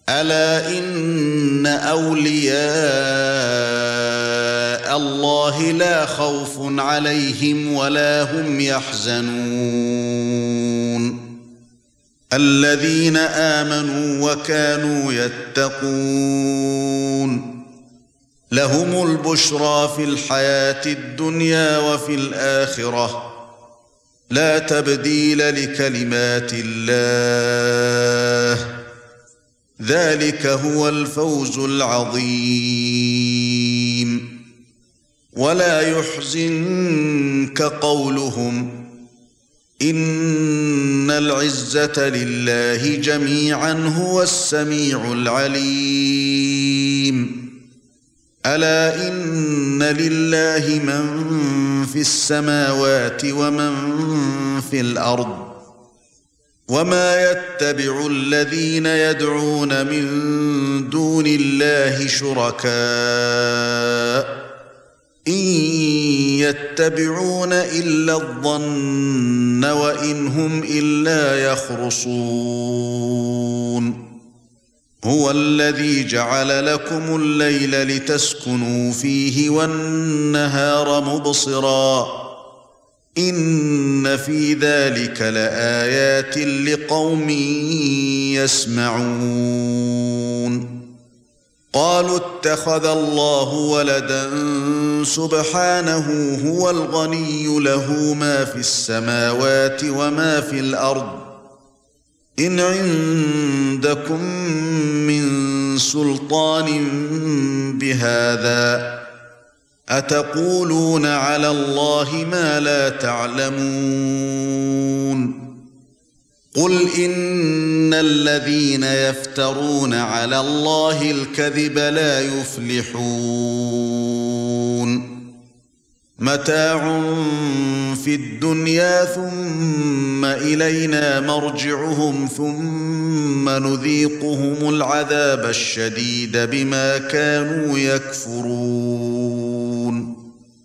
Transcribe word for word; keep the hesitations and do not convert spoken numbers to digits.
ألا إن أولياء الله لا خوف عليهم ولا هم يحزنون الذين آمنوا وكانوا يتقون لهم البشرى في الحياة الدنيا وفي الآخرة لا تبديل لكلمات الله ذلك هو الفوز العظيم ولا يحزنك قولهم إن العزة لله جميعا هو السميع العليم ألا إن لله من في السماوات ومن في الأرض وما يتبع الذين يدعون من دون الله شركاء إن يتبعون إلا الظن وإن هم إلا يخرصون هو الذي جعل لكم الليل لتسكنوا فيه والنهار مبصرا إن في ذلك لآيات لقوم يسمعون قالوا اتخذ الله ولدا سبحانه هو الغني له ما في السماوات وما في الأرض إن عندكم من سلطان بهذا أتقولون على الله ما لا تعلمون قل إن الذين يفترون على الله الكذب لا يفلحون متاع في الدنيا ثم إلينا مرجعهم ثم نذيقهم العذاب الشديد بما كانوا يكفرون